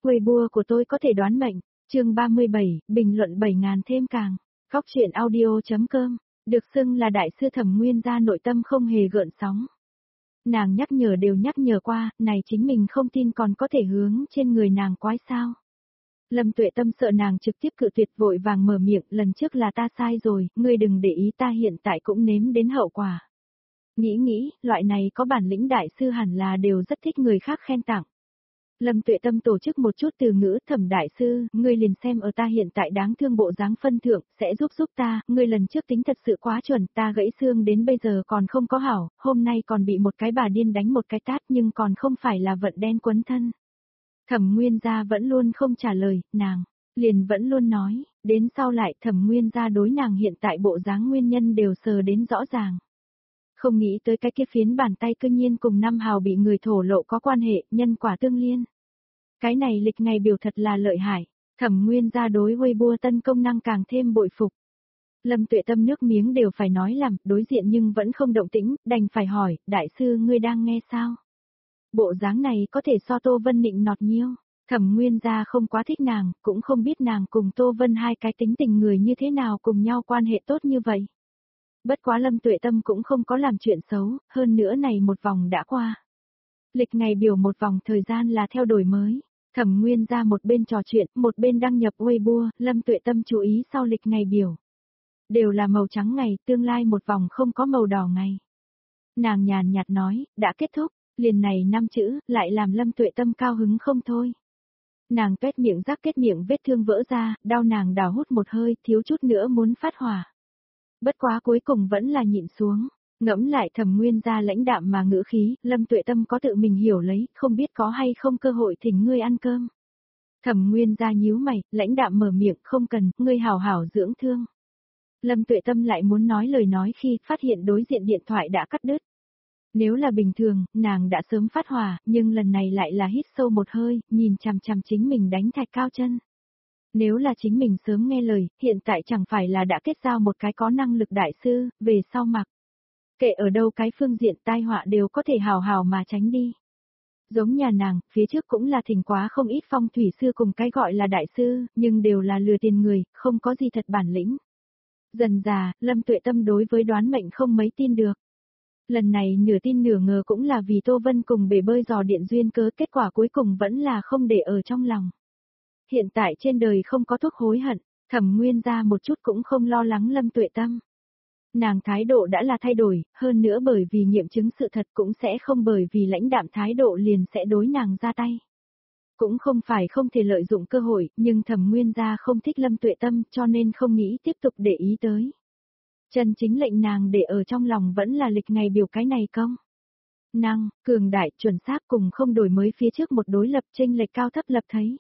Weibo của tôi có thể đoán mệnh. Chương 37, bình luận 7.000 thêm càng. Góc truyện audio.com. Được xưng là đại sư Thẩm Nguyên gia nội tâm không hề gợn sóng. Nàng nhắc nhở qua, này chính mình không tin còn có thể hướng trên người nàng quái sao. Lâm Tuệ Tâm sợ nàng trực tiếp cự tuyệt, vội vàng mở miệng, lần trước là ta sai rồi, ngươi đừng để ý, ta hiện tại cũng nếm đến hậu quả. Nghĩ, loại này có bản lĩnh đại sư hẳn là đều rất thích người khác khen tặng. Lâm Tuệ Tâm tổ chức một chút từ ngữ, Thẩm đại sư, ngươi liền xem ở ta hiện tại đáng thương bộ dáng phân thượng, sẽ giúp ta, ngươi lần trước tính thật sự quá chuẩn, ta gãy xương đến bây giờ còn không có hảo, hôm nay còn bị một cái bà điên đánh một cái tát nhưng còn không phải là vận đen quấn thân. Thẩm Nguyên gia vẫn luôn không trả lời, nàng liền vẫn luôn nói, đến sau lại Thẩm Nguyên gia đối nàng hiện tại bộ dáng nguyên nhân đều sờ đến rõ ràng. Không nghĩ tới cái kia phiến bàn tay cư nhiên cùng năm hào bị người thổ lộ có quan hệ, nhân quả tương liên. Cái này lịch ngày biểu thật là lợi hại, Thẩm Nguyên gia đối Weibo tân công năng càng thêm bội phục. Lâm Tuệ Tâm nước miếng đều phải nói làm, đối diện nhưng vẫn không động tĩnh, đành phải hỏi, đại sư ngươi đang nghe sao? Bộ dáng này có thể so Tô Vân nịnh nọt nhiêu. Thẩm Nguyên gia không quá thích nàng, cũng không biết nàng cùng Tô Vân hai cái tính tình người như thế nào cùng nhau quan hệ tốt như vậy. Bất quá Lâm Tuệ Tâm cũng không có làm chuyện xấu, hơn nữa này một vòng đã qua. Lịch ngày biểu một vòng thời gian là theo đổi mới. Thẩm Nguyên gia một bên trò chuyện, một bên đăng nhập Weibo, Lâm Tuệ Tâm chú ý sau lịch ngày biểu. Đều là màu trắng ngày, tương lai một vòng không có màu đỏ ngày. Nàng nhàn nhạt nói, đã kết thúc, liền này 5 chữ, lại làm Lâm Tuệ Tâm cao hứng không thôi. Nàng tuét miệng rắc kết miệng vết thương vỡ ra, đau nàng đào hút một hơi, thiếu chút nữa muốn phát hỏa. Bất quá cuối cùng vẫn là nhịn xuống, ngẫm lại Thẩm Nguyên gia lãnh đạm mà ngữ khí, Lâm Tuệ Tâm có tự mình hiểu lấy, không biết có hay không cơ hội thỉnh ngươi ăn cơm. Thẩm Nguyên gia nhíu mày, lãnh đạm mở miệng, không cần, ngươi hảo hảo dưỡng thương. Lâm Tuệ Tâm lại muốn nói lời nói khi phát hiện đối diện điện thoại đã cắt đứt. Nếu là bình thường, nàng đã sớm phát hỏa, nhưng lần này lại là hít sâu một hơi, nhìn chằm chằm chính mình đánh thạch cao chân. Nếu là chính mình sớm nghe lời, hiện tại chẳng phải là đã kết giao một cái có năng lực đại sư, về sau mặc. Kệ ở đâu cái phương diện tai họa đều có thể hào hào mà tránh đi. Giống nhà nàng, phía trước cũng là thỉnh quá không ít phong thủy sư cùng cái gọi là đại sư, nhưng đều là lừa tiền người, không có gì thật bản lĩnh. Dần già, Lâm Tuệ Tâm đối với đoán mệnh không mấy tin được. Lần này nửa tin nửa ngờ cũng là vì Tô Vân cùng bể bơi dò điện duyên cớ, kết quả cuối cùng vẫn là không để ở trong lòng. Hiện tại trên đời không có thuốc hối hận, Thẩm Nguyên gia một chút cũng không lo lắng Lâm Tuệ Tâm. Nàng thái độ đã là thay đổi, hơn nữa bởi vì nghiệm chứng sự thật cũng sẽ không bởi vì lãnh đạm thái độ liền sẽ đối nàng ra tay. Cũng không phải không thể lợi dụng cơ hội, nhưng Thẩm Nguyên gia không thích Lâm Tuệ Tâm cho nên không nghĩ tiếp tục để ý tới. Chân chính lệnh nàng để ở trong lòng vẫn là lịch ngày biểu cái này công. Năng, cường đại, chuẩn xác cùng không đổi mới phía trước một đối lập chênh lệch cao thấp lập thấy.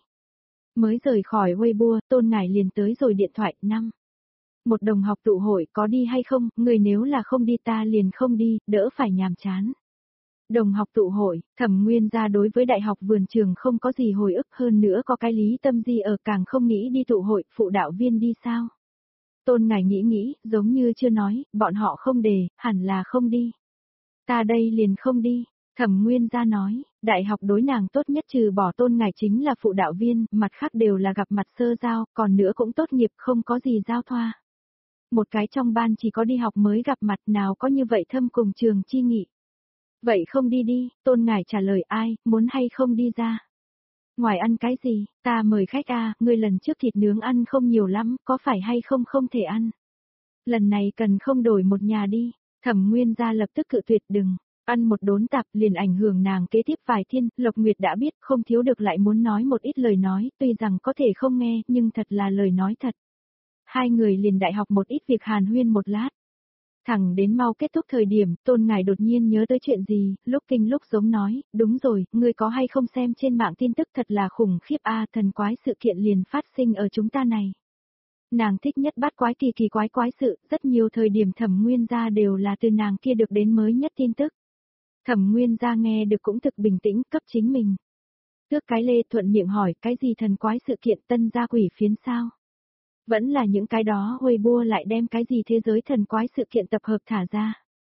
Mới rời khỏi Weibo, Tôn Ngải liền tới rồi điện thoại, 5. Một đồng học tụ hội có đi hay không, người nếu là không đi ta liền không đi, đỡ phải nhàm chán. Đồng học tụ hội, Thẩm Nguyên gia đối với đại học vườn trường không có gì hồi ức, hơn nữa có cái Lý Tâm Di ở càng không nghĩ đi tụ hội, phụ đạo viên đi sao? Tôn Ngải nghĩ, giống như chưa nói, bọn họ không đề, hẳn là không đi. Ta đây liền không đi. Thẩm Nguyên gia nói, đại học đối nàng tốt nhất trừ bỏ Tôn Ngải chính là phụ đạo viên, mặt khác đều là gặp mặt sơ giao, còn nữa cũng tốt nghiệp không có gì giao thoa. Một cái trong ban chỉ có đi học mới gặp mặt, nào có như vậy thâm cùng trường chi nghị. Vậy không đi đi, Tôn Ngải trả lời, ai, muốn hay không đi ra. Ngoài ăn cái gì, ta mời khách ngươi lần trước thịt nướng ăn không nhiều lắm, có phải hay không không thể ăn. Lần này cần không đổi một nhà đi, Thẩm Nguyên gia lập tức cự tuyệt, đừng. Ăn một đốn tạp liền ảnh hưởng nàng kế tiếp vài thiên, Lộc Nguyệt đã biết không thiếu được lại muốn nói một ít lời nói, tuy rằng có thể không nghe, nhưng thật là lời nói thật. Hai người liền đại học một ít việc hàn huyên một lát. Thẳng đến mau kết thúc thời điểm, Tôn Ngải đột nhiên nhớ tới chuyện gì, lúc kinh lúc giống nói, đúng rồi, ngươi có hay không xem trên mạng tin tức thật là khủng khiếp thần quái sự kiện liền phát sinh ở chúng ta này. Nàng thích nhất bắt quái kỳ quái sự, rất nhiều thời điểm Thẩm Nguyên gia đều là từ nàng kia được đến mới nhất tin tức. Thẩm Nguyên gia nghe được cũng thực bình tĩnh, cấp chính mình. Tước cái lê thuận miệng hỏi, cái gì thần quái sự kiện tân gia quỷ phiến sao? Vẫn là những cái đó Weibo lại đem cái gì thế giới thần quái sự kiện tập hợp thả ra.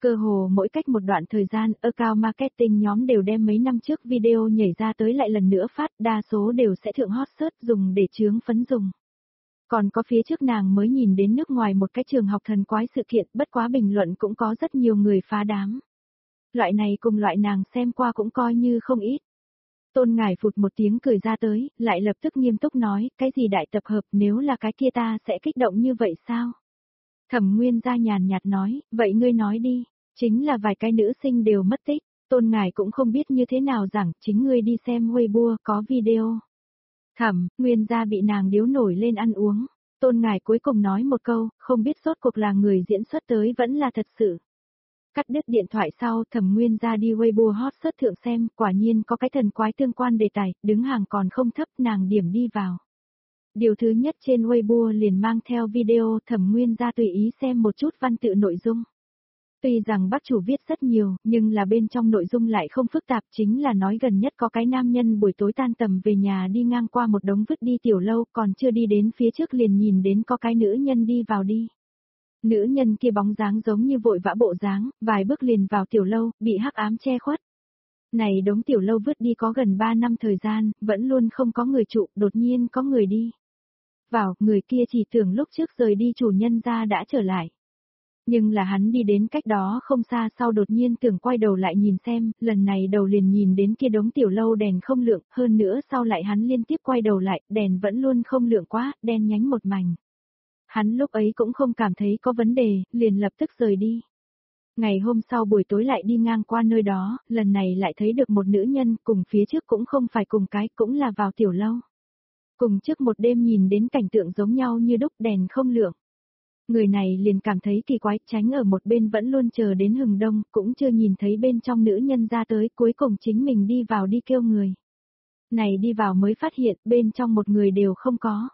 Cơ hồ mỗi cách một đoạn thời gian, account marketing nhóm đều đem mấy năm trước video nhảy ra tới lại lần nữa phát, đa số đều sẽ thượng hot search dùng để chướng phấn dùng. Còn có phía trước nàng mới nhìn đến nước ngoài một cái trường học thần quái sự kiện, bất quá bình luận cũng có rất nhiều người phá đám. Loại này cùng loại nàng xem qua cũng coi như không ít. Tôn Ngải phụt một tiếng cười ra tới, lại lập tức nghiêm túc nói, cái gì đại tập hợp, nếu là cái kia ta sẽ kích động như vậy sao? Thẩm Nguyên gia nhàn nhạt nói, vậy ngươi nói đi, chính là vài cái nữ sinh đều mất tích, Tôn Ngải cũng không biết như thế nào rằng, chính ngươi đi xem Weibo có video. Thẩm Nguyên gia bị nàng điếu nổi lên ăn uống, Tôn Ngải cuối cùng nói một câu, không biết rốt cuộc là người diễn xuất tới vẫn là thật sự. Cắt đứt điện thoại sau, Thẩm Nguyên ra đi Weibo hot search thượng xem, quả nhiên có cái thần quái tương quan đề tài, đứng hàng còn không thấp, nàng điểm đi vào. Điều thứ nhất trên Weibo liền mang theo video, Thẩm Nguyên ra tùy ý xem một chút văn tự nội dung. Tuy rằng bác chủ viết rất nhiều, nhưng là bên trong nội dung lại không phức tạp, chính là nói gần nhất có cái nam nhân buổi tối tan tầm về nhà đi ngang qua một đống vứt đi tiểu lâu, còn chưa đi đến phía trước liền nhìn đến có cái nữ nhân đi vào đi. Nữ nhân kia bóng dáng giống như vội vã bộ dáng, vài bước liền vào tiểu lâu, bị hắc ám che khuất. Này đống tiểu lâu vứt đi có gần 3 năm thời gian, vẫn luôn không có người trụ, đột nhiên có người đi. Vào, người kia chỉ tưởng lúc trước rời đi chủ nhân ra đã trở lại. Nhưng là hắn đi đến cách đó không xa sau đột nhiên tưởng quay đầu lại nhìn xem, lần này đầu liền nhìn đến kia đống tiểu lâu đèn không lượng, hơn nữa sau lại hắn liên tiếp quay đầu lại, đèn vẫn luôn không lượng quá, đen nhánh một mảnh. Hắn lúc ấy cũng không cảm thấy có vấn đề, liền lập tức rời đi. Ngày hôm sau buổi tối lại đi ngang qua nơi đó, lần này lại thấy được một nữ nhân, cùng phía trước cũng không phải cùng cái, cũng là vào tiểu lâu. Cùng trước một đêm nhìn đến cảnh tượng giống nhau như đúc đèn không lượng. Người này liền cảm thấy kỳ quái, tránh ở một bên vẫn luôn chờ đến hừng đông, cũng chưa nhìn thấy bên trong nữ nhân ra tới, cuối cùng chính mình đi vào đi kêu người. Này đi vào mới phát hiện, bên trong một người đều không có.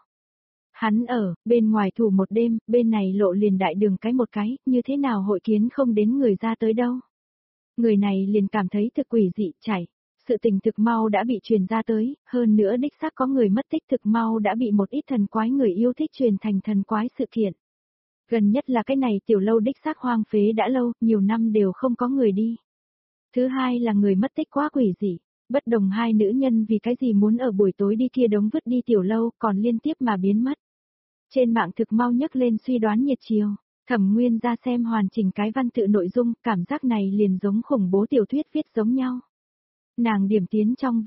Hắn ở, bên ngoài thủ một đêm, bên này lộ liền đại đường cái một cái, như thế nào hội kiến không đến người ra tới đâu. Người này liền cảm thấy thực quỷ dị chảy, sự tình thực mau đã bị truyền ra tới, hơn nữa đích xác có người mất tích thực mau đã bị một ít thần quái người yêu thích truyền thành thần quái sự kiện. Gần nhất là cái này tiểu lâu đích xác hoang phế đã lâu, nhiều năm đều không có người đi. Thứ hai là người mất tích quá quỷ dị. Bất đồng hai nữ nhân vì cái gì muốn ở buổi tối đi kia đống vứt đi tiểu lâu còn liên tiếp mà biến mất. Trên mạng thực mau nhấc lên suy đoán nhiệt chiều, Thẩm Nguyên ra xem hoàn chỉnh cái văn tự nội dung, cảm giác này liền giống khủng bố tiểu thuyết viết giống nhau. Nàng điểm tiến trong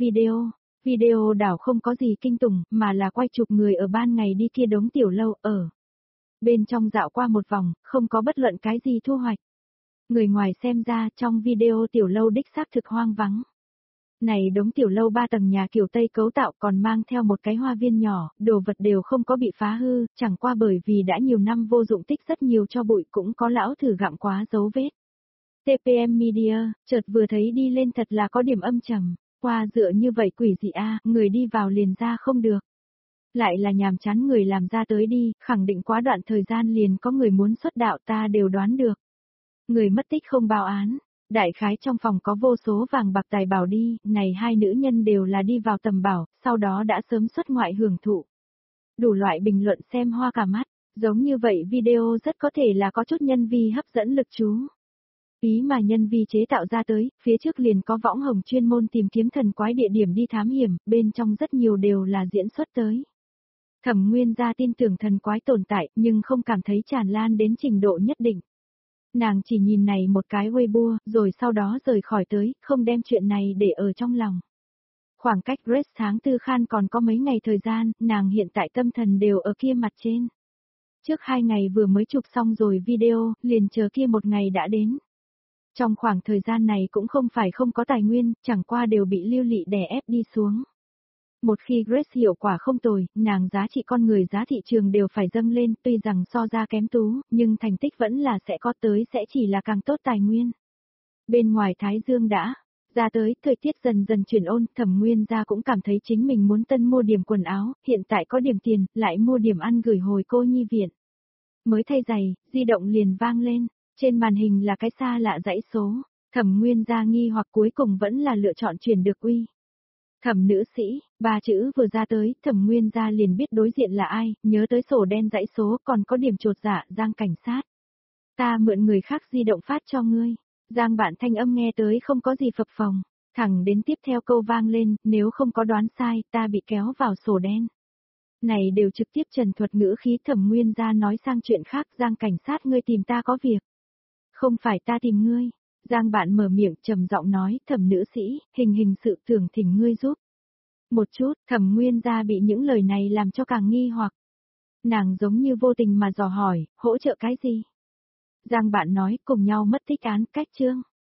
video đảo không có gì kinh tủng, mà là quay chụp người ở ban ngày đi kia đống tiểu lâu ở. Bên trong dạo qua một vòng, không có bất luận cái gì thu hoạch. Người ngoài xem ra trong video tiểu lâu đích xác thực hoang vắng. Này đống tiểu lâu 3 tầng nhà kiểu Tây cấu tạo còn mang theo một cái hoa viên nhỏ, đồ vật đều không có bị phá hư, chẳng qua bởi vì đã nhiều năm vô dụng tích rất nhiều cho bụi cũng có lão thử gặm quá dấu vết. TPM Media, chợt vừa thấy đi lên thật là có điểm âm trầm, qua dựa như vậy quỷ dị a, người đi vào liền ra không được. Lại là nhàm chán người làm ra tới đi, khẳng định quá đoạn thời gian liền có người muốn xuất đạo ta đều đoán được. Người mất tích không báo án. Đại khái trong phòng có vô số vàng bạc tài bảo đi, này hai nữ nhân đều là đi vào tầm bảo, sau đó đã sớm xuất ngoại hưởng thụ. Đủ loại bình luận xem hoa cả mắt, giống như vậy video rất có thể là có chút nhân vi hấp dẫn lực chú. Ý mà nhân vi chế tạo ra tới, phía trước liền có võng hồng chuyên môn tìm kiếm thần quái địa điểm đi thám hiểm, bên trong rất nhiều đều là diễn xuất tới. Thẩm Nguyên gia tin tưởng thần quái tồn tại nhưng không cảm thấy tràn lan đến trình độ nhất định. Nàng chỉ nhìn này một cái Weibo, rồi sau đó rời khỏi tới, không đem chuyện này để ở trong lòng. Khoảng cách Grace tháng tư khan còn có mấy ngày thời gian, nàng hiện tại tâm thần đều ở kia mặt trên. Trước 2 ngày vừa mới chụp xong rồi video, liền chờ kia một ngày đã đến. Trong khoảng thời gian này cũng không phải không có tài nguyên, chẳng qua đều bị Lưu Lị đè ép đi xuống. Một khi Grace hiệu quả không tồi, nàng giá trị con người giá thị trường đều phải dâng lên, tuy rằng so ra kém tú, nhưng thành tích vẫn là sẽ có tới sẽ chỉ là càng tốt tài nguyên. Bên ngoài Thái Dương đã ra tới, thời tiết dần dần chuyển ôn, Thẩm Nguyên gia cũng cảm thấy chính mình muốn tân mua điểm quần áo, hiện tại có điểm tiền, lại mua điểm ăn gửi hồi cô nhi viện. Mới thay giày, di động liền vang lên, trên màn hình là cái xa lạ dãy số, Thẩm Nguyên gia nghi hoặc cuối cùng vẫn là lựa chọn chuyển được uy. Thẩm nữ sĩ, 3 chữ vừa ra tới, Thẩm Nguyên gia liền biết đối diện là ai, nhớ tới sổ đen dãy số còn có điểm chột dạ, Giang cảnh sát. Ta mượn người khác di động phát cho ngươi. Giang Bạn thanh âm nghe tới không có gì phập phồng, thẳng đến tiếp theo câu vang lên, nếu không có đoán sai, ta bị kéo vào sổ đen. Này đều trực tiếp trần thuật ngữ khí. Thẩm Nguyên gia nói sang chuyện khác. Giang cảnh sát, ngươi tìm ta có việc. Không phải ta tìm ngươi. Giang Bạn mở miệng trầm giọng nói, Thẩm nữ sĩ, hình sự tưởng thỉnh ngươi giúp. Một chút, Thẩm Nguyên gia bị những lời này làm cho càng nghi hoặc. Nàng giống như vô tình mà dò hỏi, hỗ trợ cái gì? Giang Bạn nói, cùng nhau mất tích án, cách chương.